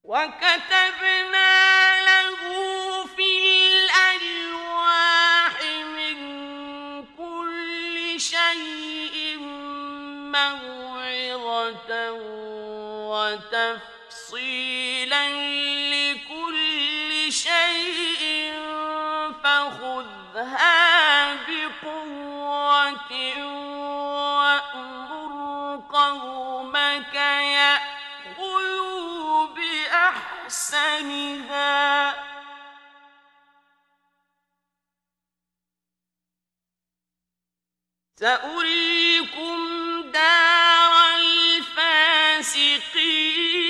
وكتبنا له في الألواح من كل شيء موعظة وتفصيلا لكل شيء فخذها بقوة وأمر قومك يأخذوا بأحسنها سأريكم دار الفاسقين